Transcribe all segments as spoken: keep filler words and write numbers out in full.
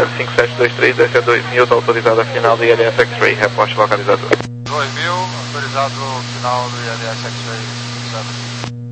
cinco sete dois três, desce a dois mil, está autorizado a final do I L S X-Ray, reporte localizador. dois mil, autorizado final do I L S X-Ray.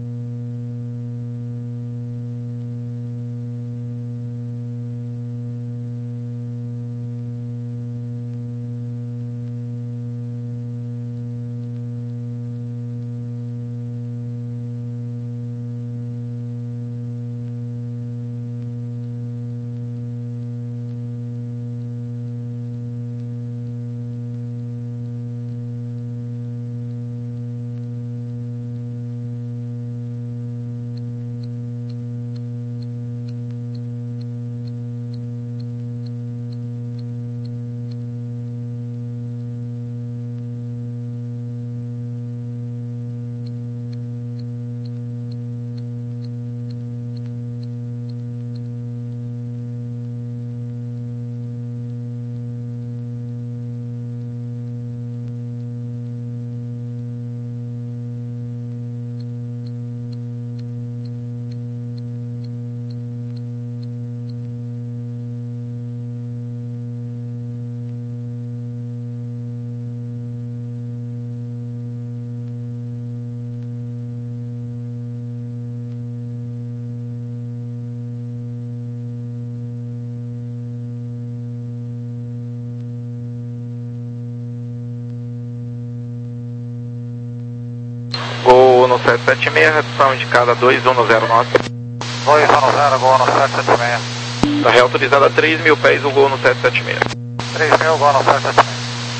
Gol no sete sete seis, redução indicada dois um zero nove. dois um zero, gol no sete sete seis. Está reautorizado a três mil pés o gol no sete sete seis. três mil, gol no sete sete seis.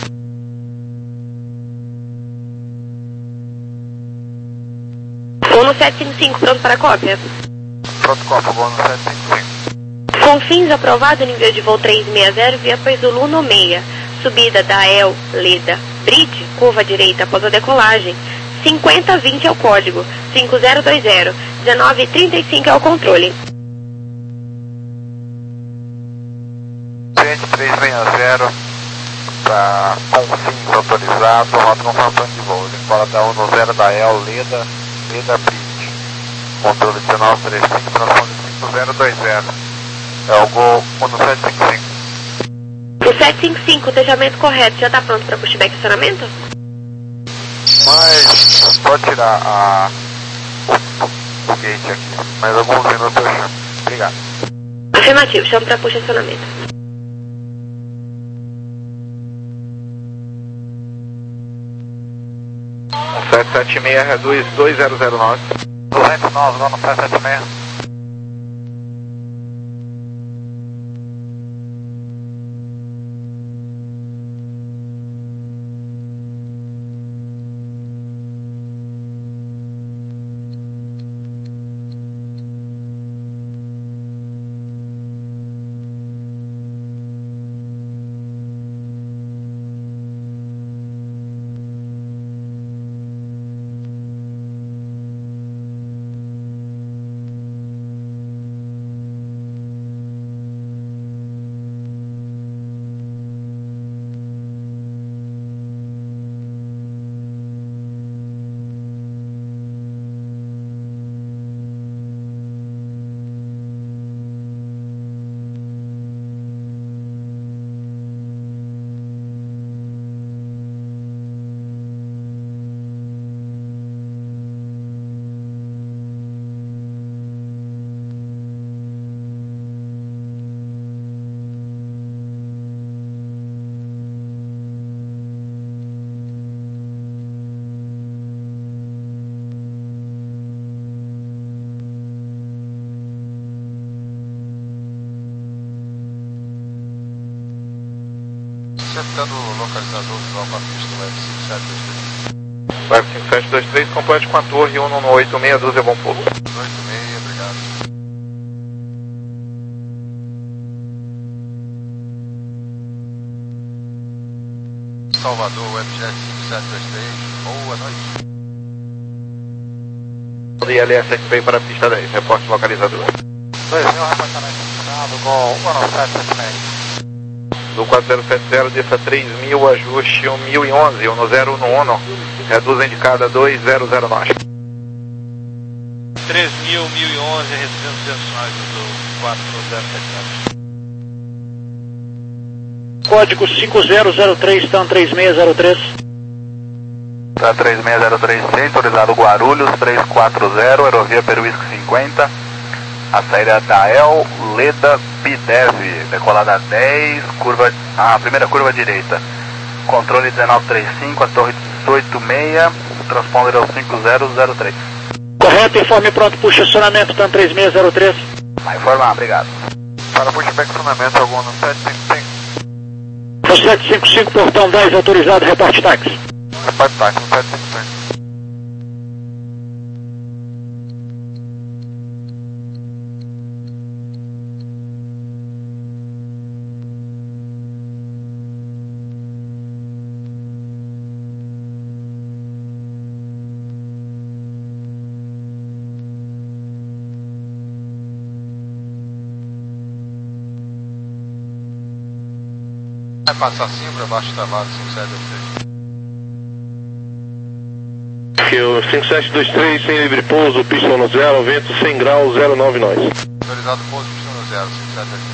Gol no sete cinco cinco, pronto para cópia. Pronto, cópia, gol no sete cinco cinco. Com fins aprovado no envio de voo trezentos e sessenta via Paisulu no meia. Subida da El Leda Bridge, curva direita após a decolagem. cinquenta vinte é o código, cinco zero dois zero, dezenove trinta e cinco é o controle. Gente trezentos e sessenta, tá com fins autorizados, rota com plano de voo. Fora da um zero da El Leda, Leda Bridge. Controle dezenove trinta e cinco, transpondendo cinco zero dois zero. É o gol no sete cinco cinco. O sete cinco cinco, tejamento correto, já está pronto para pushback e estacionamento? Mas pode tirar a, o, o gate aqui, mais alguns minutos eu chamo. Obrigado. Afirmativo, chamo para push estacionamento. sete sete seis, reduz dois zero zero nove. duzentos e nove, lá no sete sete seis. Acertando o localizador visual com a pista do F cinco sete dois três. F cinco sete dois três, complete com a torre um no oito seis, doze, bom pulo. oito seis, obrigado. Salvador, F J cinco sete dois três, boa noite. I L S X-Ray para a pista dez, reporte localizador. dois mil, reportamento funcionado com um sete sete seis. Do quatro zero sete zero, desça três mil, ajuste um mil e onze, um zero um um, reduz a indicada dois zero zero nove. três mil, mil e onze, recebendo duzentos nós do quatro zero sete zero. código cinco zero zero três, TAM três seis zero três. TAM três seis zero três, autorizado Guarulhos, três quatro zero, Aerovia Peruísco cinquenta. A saída da El, Leda, Bidev, decolada dez, curva, a primeira curva direita. Controle dezenove trinta e cinco, a torre dezoito seis, transponder ao cinco zero zero três. Correto, informe pronto para o estacionamento, TAM três seis zero três. Vai informar, obrigado. Para pushback estacionamento, algum no sete cinco cinco. No sete cinco cinco, portão dez, autorizado, reparte táxi. Reparte táxi, no sete cinco cinco. Vai passar assim para baixo da vaga cinco sete dois três. Que o cinco sete dois três, sem livre pouso, pista no zero, vento cem graus, zero nove nós. Autorizado pouso, pista no zero, cinco sete dois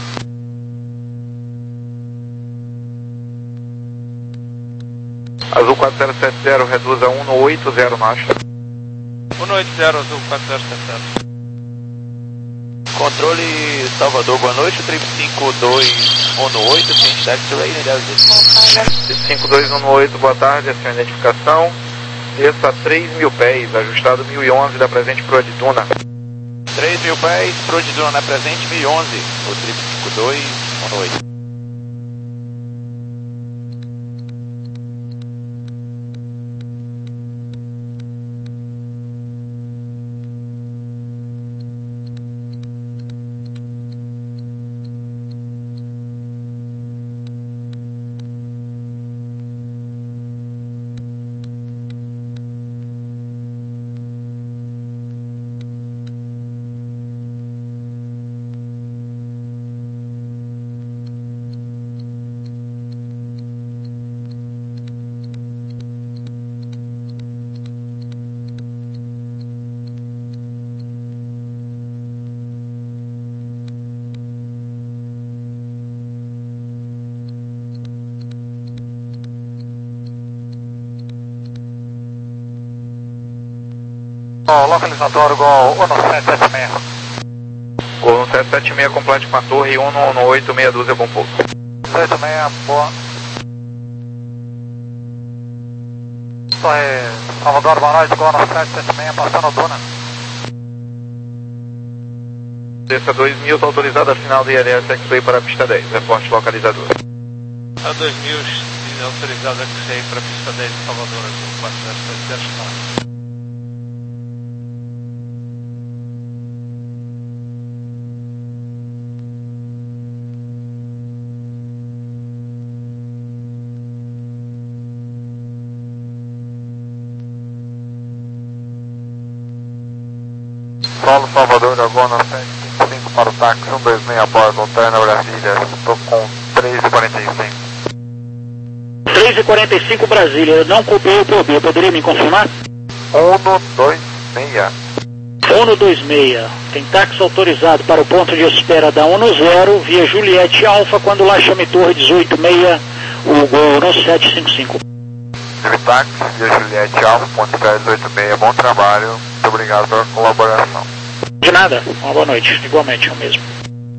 três. Azul quatro zero sete zero, reduz a um no oito zero nós. um no oito zero, Azul quatro zero sete zero. Controle Salvador, boa noite, três cinco dois um no oito, sem taxi rating, cinco dois um no oito, boa tarde, essa é a identificação. Desça a três mil pés, ajustado mil e onze da presente pro Adituna. três mil pés, pro Adituna na presente, mil e onze, o três cinco dois um no oito. Oh, localizatório Gol um no sete sete seis. Gol no sete sete seis, complete com a torre, um no oito meia dúzia, bom pouso. sete seis, boa. Torre Salvador, boa noite, Gol no sete sete seis, passando o Duna. Desça dois mil, está autorizado a final do I L S X-Way para a pista dez, reporte localizador. A dois mil, autorizado X-Ray para a pista dez de Salvador, Azul quatro zero sete zero final. Solo Salvador, Agona sete cinco cinco para o táxi um dois seis a bordo, Alterna Brasília, estou com três e quarenta e cinco. três e quarenta e cinco Brasília, eu não copiei o problema, poderia me confirmar? um dois seis. um dois seis, tem táxi autorizado para o ponto de espera da um zero, via Juliette Alfa, quando lá chame torre dezoito seis, o Gol no sete cinco cinco. Tive táxi, via Juliette Alfa, ponto de espera dezoito seis, bom trabalho, muito obrigado pela colaboração. De nada, uma boa noite, igualmente, eu mesmo.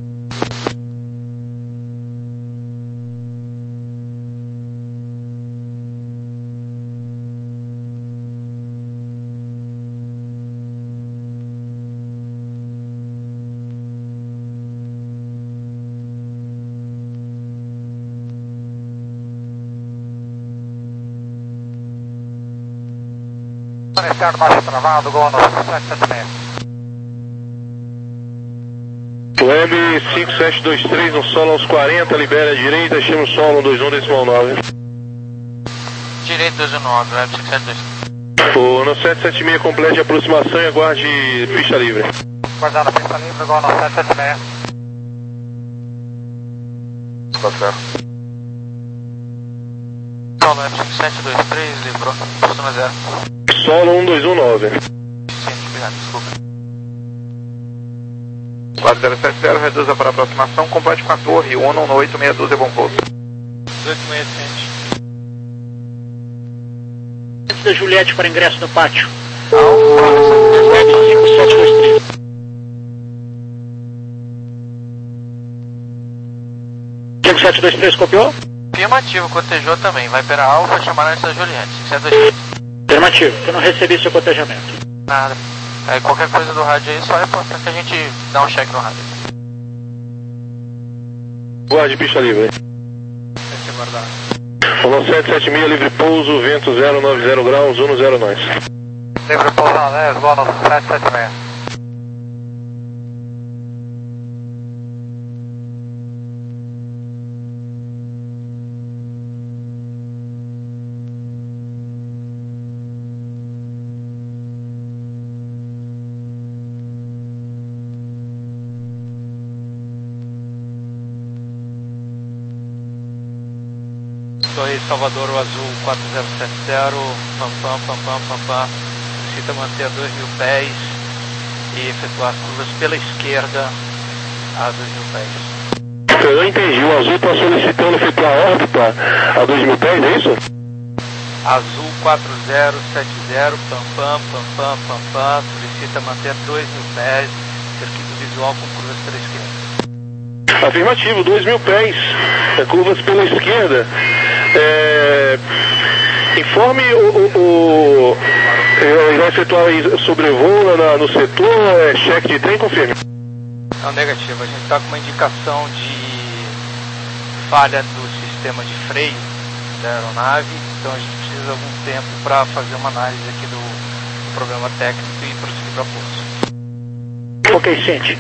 Iniciando baixo travado, Gol no sete sete seis. O M cinco sete dois três no solo aos quarenta, libera a direita, chama o solo dois um decimal nove. Direito dois um nove, Web cinco sete dois três. O no sete sete seis complete a aproximação e aguarde pista livre. Guardando a pista livre, Gol no sete sete seis. Tá certo. Solo Web cinco sete dois três, livrou, costuma zero. Solo um dois um nove. Sim, obrigado, desculpa. quatro zero sete zero, reduza para aproximação, complete com a torre, um no oito meia dúzia, bom pouso. dezoito meia cento. Antes da Juliette para ingresso no pátio. Alfa. cinco sete dois três. cinco sete dois três copiou? Afirmativo, cotejou também. Vai para Alfa, chamar antes da Juliette. cinco sete dois três. Afirmativo, eu não recebi seu cotejamento. Nada. É, qualquer coisa do rádio aí, só reportar que a gente dá um check no rádio. Guarde pista livre. Tem que aguardar. Falou sete sete seis, livre pouso, vento zero nove zero graus, um zero nós. Livre pouso na dez, bola sete sete seis. Torre Salvador, o azul quatro zero sete zero, pam pam pam pam pam pam, solicita manter a dois mil pés e efetuar as curvas pela esquerda a dois mil pés. Eu não entendi, o azul está solicitando efetuar a órbita a dois mil pés, é isso? Azul quatro zero sete zero, pam pam pam pam pam pam, solicita manter dois mil pés, circuito visual com curvas pela esquerda. Afirmativo, dois mil pés, é, curvas pela esquerda. É, informe o, o, o ele vai efetuar sobrevoo na, no setor, é, cheque de trem, confirme. Não, negativo, a gente está com uma indicação de falha do sistema de freio da aeronave, então a gente precisa de algum tempo para fazer uma análise aqui do, do problema técnico e prosseguir para pouso. Ok, sente.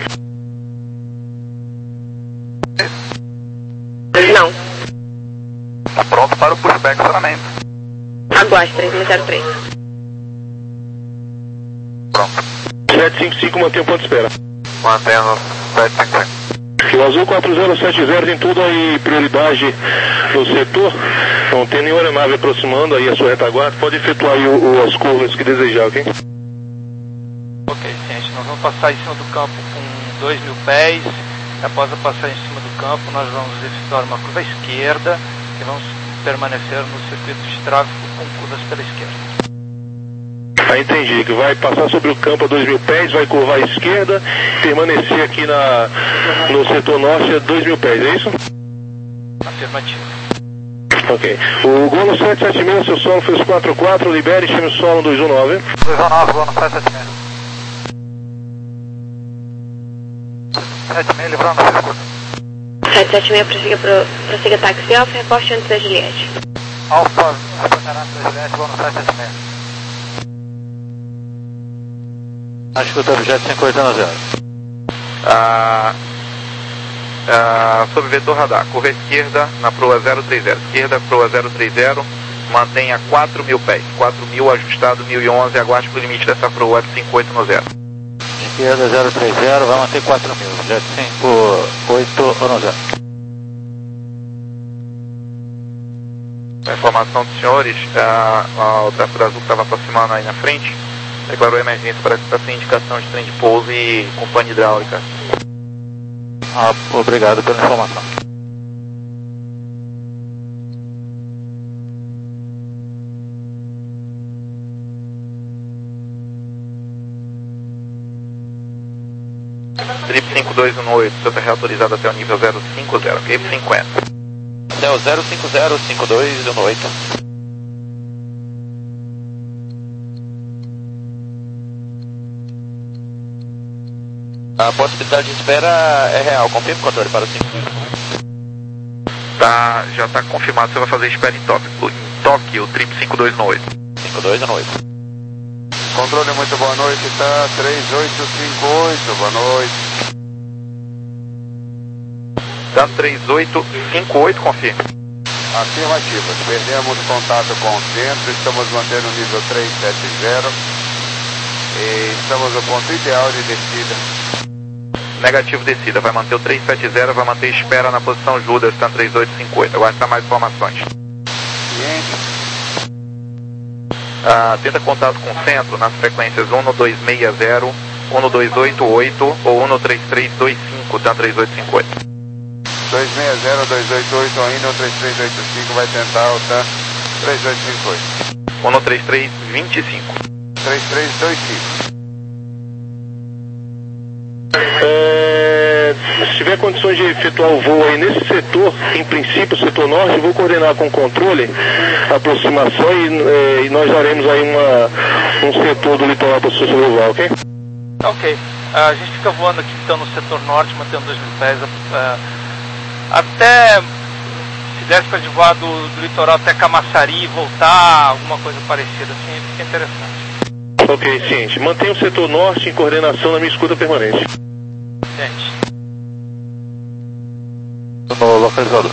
Não. Está pronto para o pushback acionamento. Aguarde, três mil zero três. Pronto. sete cinco cinco, mantém o ponto de espera. Mantendo sete cinco cinco. O azul quatro zero sete zero tem toda aí prioridade no setor, não tem nenhuma aeronave aproximando aí a sua retaguarda, pode efetuar aí o, o, as curvas que desejar, ok? Ok, gente, nós vamos passar em cima do campo com dois mil pés. Após a passar em cima do campo, nós vamos efetuar uma curva à esquerda e vamos permanecer no circuito de tráfego com curvas pela esquerda. Ah, entendi, que vai passar sobre o campo a dois mil pés, vai curvar à esquerda, permanecer aqui na, no setor norte a dois mil pés, é isso? Afirmativo. Ok. O Golo sete sete seis, seu solo fez quatro quatro, libere, chame o solo dois um nove. dois um nove, Golo sete sete seis. sete seis, livrando a circuito. sete sete seis, prossiga, pro, prossiga táxi Alfa, reporte antes da Juliette. Alfa, reportará antes da Juliette, Golo sete sete seis. Escuta, objeto cinco oito zero. Ah, ah, sob vetor radar, curva esquerda na proa zero três zero, esquerda proa zero três zero, mantenha quatro mil pés, quatro mil ajustado, mil e onze, aguarde para o limite dessa proa de cinco oito zero. Esquerda zero três zero, vai manter quatro mil, objeto cinco oito zero. A informação dos senhores, ah, ah, o tráfego azul que estava aproximando aí na frente, declarou emergência, parece que está sem indicação de trem de pouso e companhia hidráulica. Ah, obrigado pela informação. Trip cinco dois um oito, seu terra autorizado até o nível zero cinco zero, Cape cinquenta. Até o zero cinco zero cinco dois um oito. A possibilidade de espera é real, confirme o controle para o cinco. Tá, já está confirmado, você vai fazer espera em Tóquio, em Tóquio, Trip cinco dois um oito. cinco dois um oito. Controle, muito boa noite, tá? três oito cinco oito, boa noite. Tá três oito cinco oito, confirme. Afirmativa, perdemos contato com o centro, estamos mantendo o nível três sete zero e estamos no ponto ideal de descida. Negativo descida, vai manter o três sete zero, vai manter espera na posição Judas, está três oito cinco oito. Agora está mais informações. Ciente. Ah, tenta contato com o centro nas frequências um dois seis zero, um dois oito oito ou um três três dois cinco, está três oito cinco oito. dois seis zero dois oito oito ainda, três três oito cinco, vai tentar o TAM três oito cinco oito. um três três dois cinco. três três dois cinco. É, se tiver condições de efetuar o voo aí nesse setor, em princípio, setor norte, eu vou coordenar com o controle a aproximação e, é, e nós daremos aí uma, um setor do litoral para o seu sobrevoar, ok? Ok. A gente fica voando aqui então no setor norte, mantendo dois mil pés. Uh, até, se desse para voar do, do litoral até Camaçari e voltar, alguma coisa parecida assim, fica interessante. Ok, ciente. Mantenha o setor norte em coordenação na minha escuta permanente. Gente. No localizador.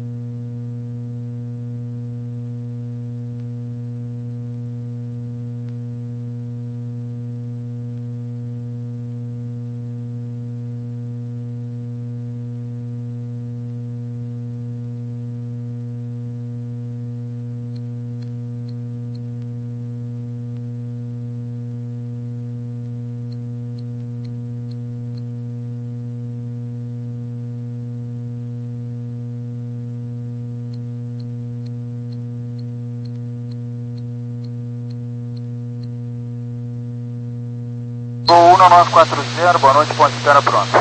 um nove quatro zero, boa noite, ponto de espera pronto.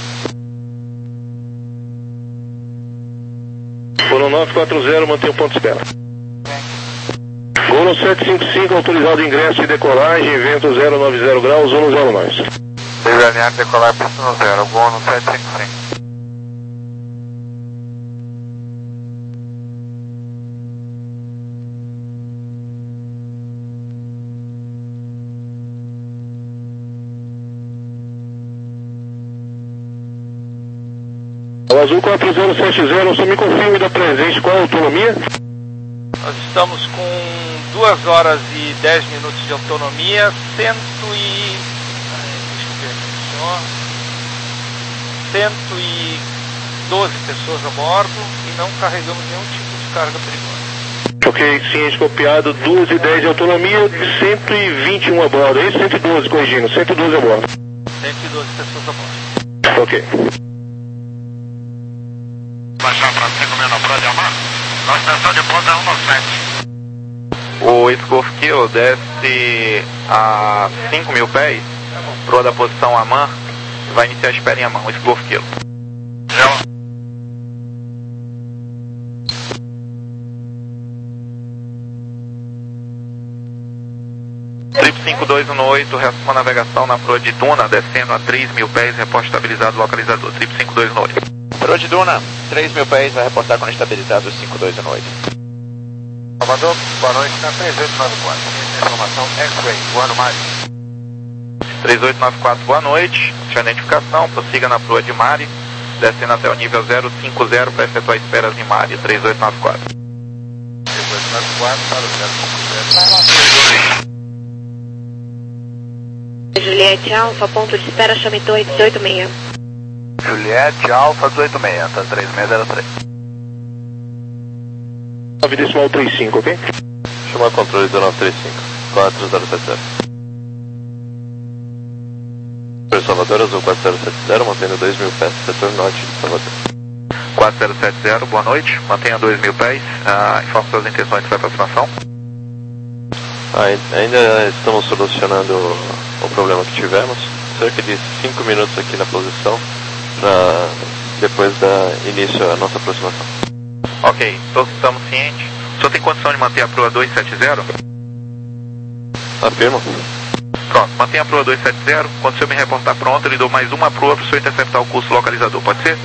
Gol nove quatro zero, mantém o ponto de espera. Gol sete cinco cinco, autorizado ingresso e decolagem, vento zero nove zero graus, um zero nós. Deve alinhar decolar pista no zero, gol no sete cinco cinco. O Azul quatro zero sete zero, só me confirme da presente, qual a autonomia? Nós estamos com duas horas e dez minutos de autonomia, cento e... Deixa eu ver aqui só... cento e doze pessoas a bordo e não carregamos nenhum tipo de carga perigosa. Ok, ciente, copiado, duas e dez de autonomia, cento e vinte e um a bordo, é isso? cento e doze, corrigindo, cento e doze a bordo. cento e doze pessoas a bordo. Ok. Baixar para você comendo a prova de Amar. Nossa extensão de ponta é um nove sete. O Scorf Kilo desce a cinco mil pés, proa da posição Amman, vai iniciar a espera em Amman, o Scorf Kilo. Trip cinco dois um oito, resto uma navegação na proa de Duna, descendo a três mil pés, reporte estabilizado localizador, Trip cinco dois um oito. Proa de Duna, três mil pés, vai reportar quando estabilizado cinco dois um oito. Salvador, boa noite, na três oito nove quatro. Informação X-Ray, boa no Mari. três oito nove quatro, boa noite, tinha identificação, prossiga na proa de Mari, descendo até o nível zero cinco zero para efetuar esperas em Mari, três oito nove quatro. três oito nove quatro para o zero cinco zero. Juliette Alfa, ponto de espera, chame torre dezoito seis. Juliette Alfa dezoito seis, tá três seis zero três. nove decimal trinta e cinco, ok? Chama controle do nove três cinco, quatro zero sete zero. Por Salvador, Azul quatro zero sete zero, mantendo dois mil pés, setor norte de Salvador. quatro zero sete zero, boa noite, mantenha dois mil pés, ah, informe suas intenções de aproximação. Ah, ainda estamos solucionando o, o problema que tivemos, cerca de cinco minutos aqui na posição, pra depois dar início à nossa aproximação. Ok, todos estamos cientes. O senhor tem condição de manter a proa dois sete zero? Afirmo. Pronto, mantenha a proa dois sete zero. Quando o senhor me reportar pronto, eu lhe dou mais uma proa para o senhor interceptar o curso localizador, pode ser?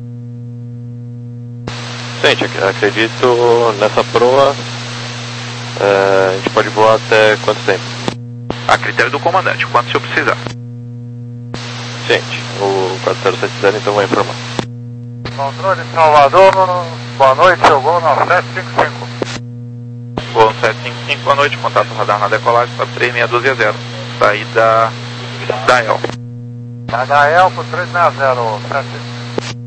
Gente, acredito nessa proa. É, a gente pode voar até quanto tempo? A critério do comandante, quanto o senhor precisar. Gente, o quatro zero sete zero então vai informar. Controle de Salvador, boa noite, seu gol no sete cinco cinco. Gol no sete cinco cinco, boa noite, contato radar na decolagem para três seis um zero, saída da E L. H L por três seis zero, sete cinco.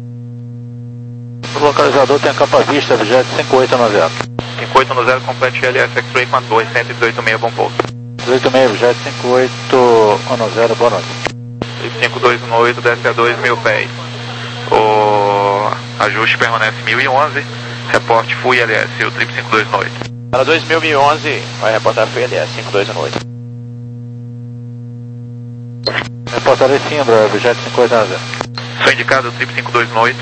O localizador tem a capa vista, Jet cinco oito nove zero. cinco oito nove zero, complete L S X-Ray com a dois um oito seis, bom pouso. dezoito seis, Jet cinco oito nove zero, boa noite. cinco dois um oito, desce a dois mil pés. O Ajuste permanece mil e onze. Reporte F U I L S, o triplo cinco dois no oito. Para dois mil e onze, vai reportar F U I L S, cinco dois no oito. Reportar Simbra, objeto cinco oito zero. Sou indicado, triplo cinco dois no oito.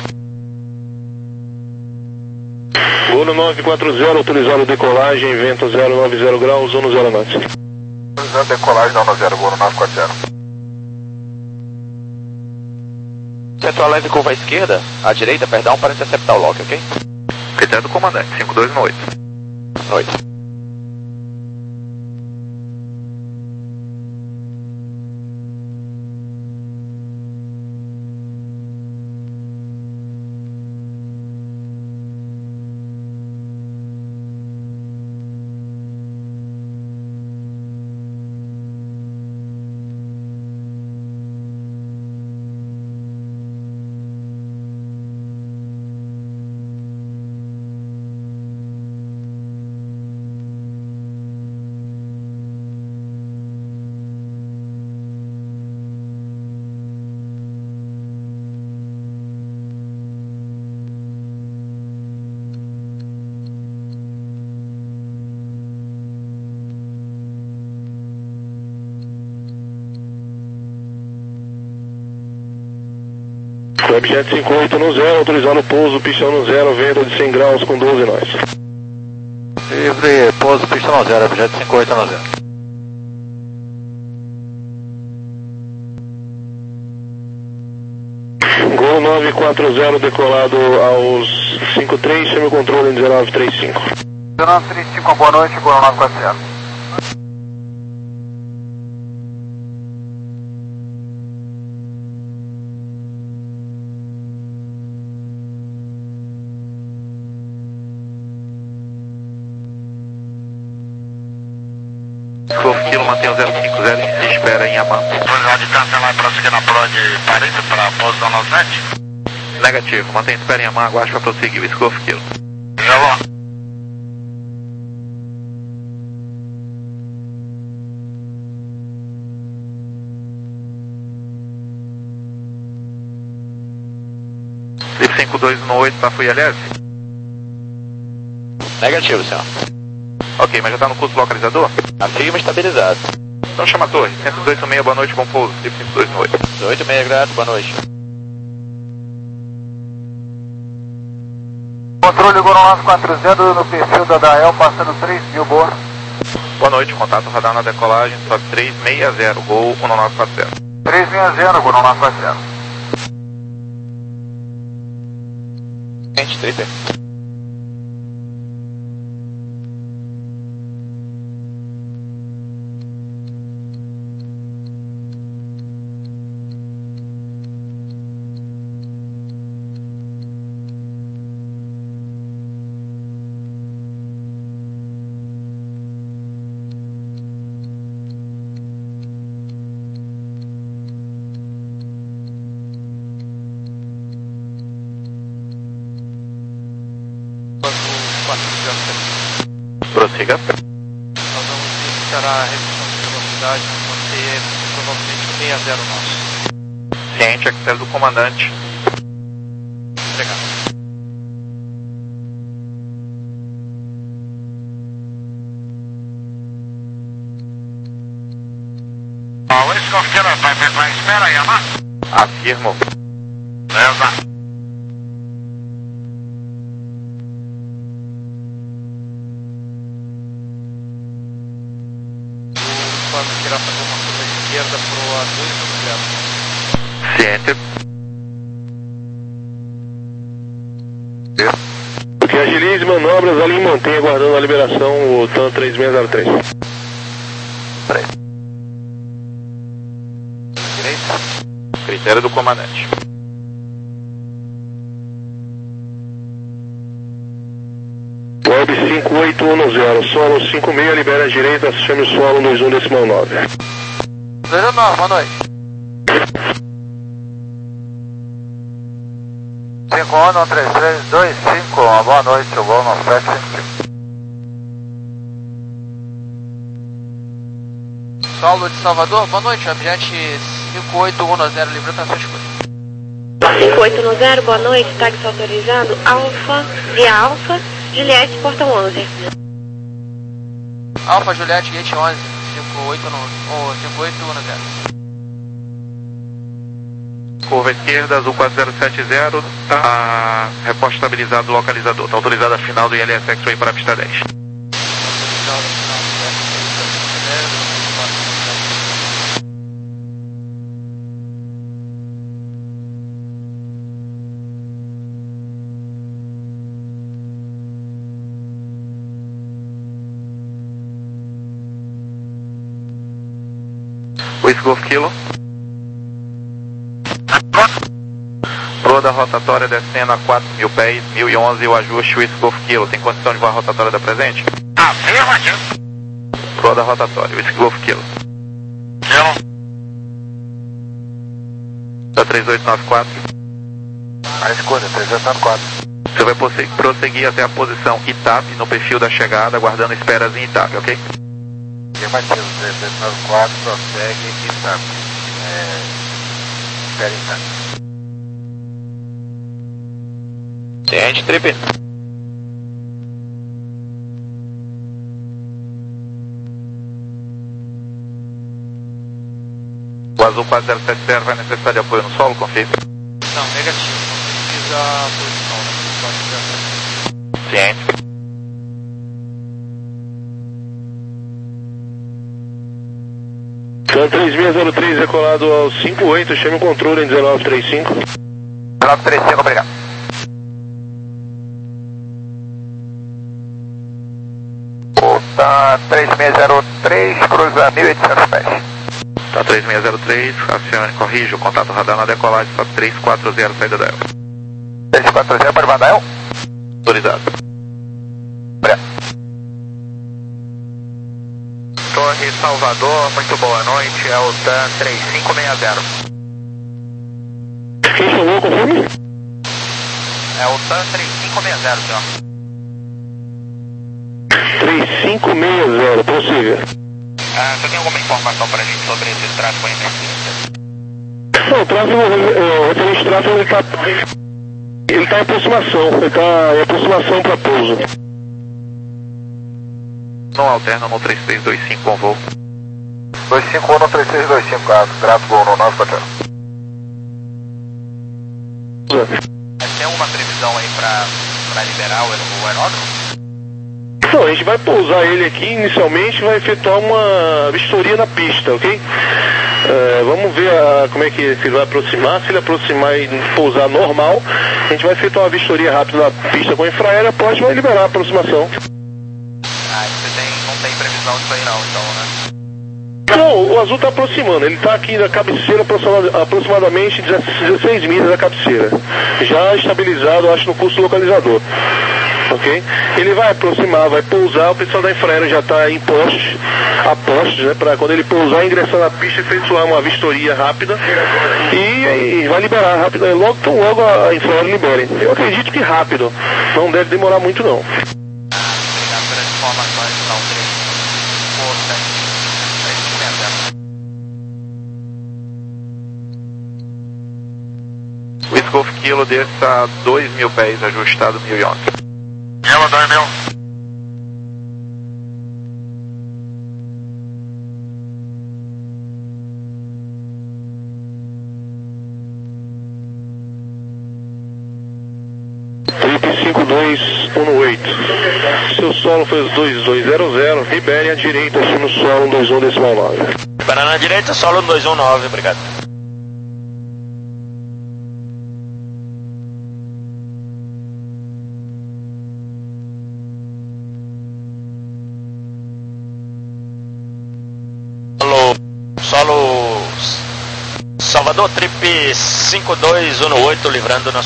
Golo nove quatro zero, autorizado decolagem, vento zero nove zero graus, zona zero knots. Autorizado decolagem, zona zero, Golo nove quatro zero. Setor leve curva à esquerda, à direita, perdão, para interceptar o lock, ok? Critério do comandante, cinco dois no oito. oito. Webjet cinco oito no zero, autorizado pouso, pistão no zero, vento de cem graus com doze nós. Livre, pouso, pistão no zero, objeto cinco oito no zero. Gol nove quatro zero, decolado aos cinco três, semi-controle em dezenove trinta e cinco. dezenove trinta e cinco, boa noite, Gol nove quatro zero. Kilo mantém o zero cinco zero e se espera em Amman. Autorizado de cancelar e prosseguir na prova de Paris para pouso da nove sete. Negativo, mantém espera em Amman, aguarde para prosseguir, Golf Kilo. Já vou. triplo cinco dois no oito para F U I L S? Negativo, senhor. Ok, mas já está no curso localizador? Afirma estabilizado. Então chama a torre, cento e dezoito seis, boa noite, bom pouso, triplo cinco dois no oito. dezoito seis, grato, boa noite. Controle Gol nove quatro zero no perfil da Dael, passando três mil, boa. Boa noite, contato radar na decolagem, sobe três seis zero, Gol um nove quatro zero. três seis zero, Gol nove quatro zero. Gente, trinta. Prossiga. Nós vamos iniciar a redução de velocidade, vamos ter provavelmente um seis zero nosso. Ciente, é critério do comandante. Obrigado. Ah, esse Golf vai, vai, vai, espera aí, Amar. Afirmo. Beleza. Quando irá fazer uma curva esquerda para o A dois no zero. Ciente. Porque agilize manobras ali e mantenha aguardando a liberação o TAM três seis zero três. Direita. Critério do comandante. Web cinco oito um no zero, solo cinco seis, libera a direita, chame o solo dois um decimal nove. zero nove, boa noite. cinco um três três dois cinco, uma boa noite, o Gol nove sete cinco cinco. Saulo de Salvador, boa noite, objeto cinco oito um zero, livre para frente. cinco oito no zero, boa noite, táxi autorizado, Alfa, via Alfa, Juliette, portão onze. Alfa, Juliette, gate onze, cinco oito no, oh, cinco oito no zero. Curva esquerda, Azul quatro zero sete zero, tá reposto estabilizado localizador, tá autorizado a final do I L S X-Ray para a pista dez. Whisky Golf Kilo. Proa da rotatória descendo a quatro mil pés, mil e onze, o ajuste Whisky Golf Kilo. Tem condição de voar a rotatória da presente? Afirmativo. Proa da rotatória, Whisky Golf Kilo. Kilo. Da três oito nove quatro. A escolha, três oito nove quatro. Você vai prosseguir até a posição I T A P no perfil da chegada, aguardando esperas em I T A P, ok? Afirmativo, três oito nove quatro, prossegue I T A P. É... Espera em I T A P. Ciente, trip. O Azul quatro zero sete zero vai necessitar de apoio no solo, confirme? Não, negativo, não precisa posição, né? Ciente. Então, três seis zero três decolado ao cinco oito, chame o controle em dezenove trinta e cinco. dezenove trinta e cinco, obrigado. Tá três seis zero três, cruza mil e oitocentos pés. Tá três seis zero três, acione, corrige o contato radar na decolagem para três quatro zero, saída da E L. três quatro zero, pode mandar E L? Autorizado. Obrigado. Torre Salvador, muito boa noite, é o TAM três cinco seis zero. Quem chamou, confirme? É o TAM três cinco seis zero, senhor. três cinco seis zero, prossiga. Ah, você tem alguma informação para a gente sobre esse tráfego em emergência? Não, o tráfego, o referente de tráfego, ele está ele tá em aproximação, ele está em aproximação para pouso. Não alterna no três seis dois cinco com voo. dois cinco um no três seis dois cinco, grave gol no nove quatro. Tem alguma previsão aí para liberar o, o aeródromo? Não, a gente vai pousar ele aqui inicialmente, vai efetuar uma vistoria na pista, ok? É, vamos ver a, como é que ele vai aproximar. Se ele aproximar e pousar normal, a gente vai efetuar uma vistoria rápida na pista com a infraero, a próxima vai liberar a aproximação. Ah, você tem, não tem previsão disso aí não, então, né? Não, o Azul está aproximando, ele está aqui na cabeceira aproximadamente dezesseis milhas da cabeceira. Já estabilizado, acho, no curso localizador. Ok? Ele vai aproximar, vai pousar, o pessoal da infraero já está em postos, a postos, né? Para quando ele pousar, ingressar na pista, efetuar uma vistoria rápida e, e vai liberar rápido, logo, então logo a infraero libere. Eu acredito que rápido, não deve demorar muito não. Obrigado pelas informações, não, três O Whisky Golf Kilo desça a dois mil pés, ajustado mil e onze. Ela dois mil. Trip cinco dois um oito. Seu solo foi os dois dois zero zero, libere à direita, no solo um dois um decimal nove. Liberando na direita, solo um dois um nove, obrigado. Solo Salvador, trip cinco dois um oito, livrando na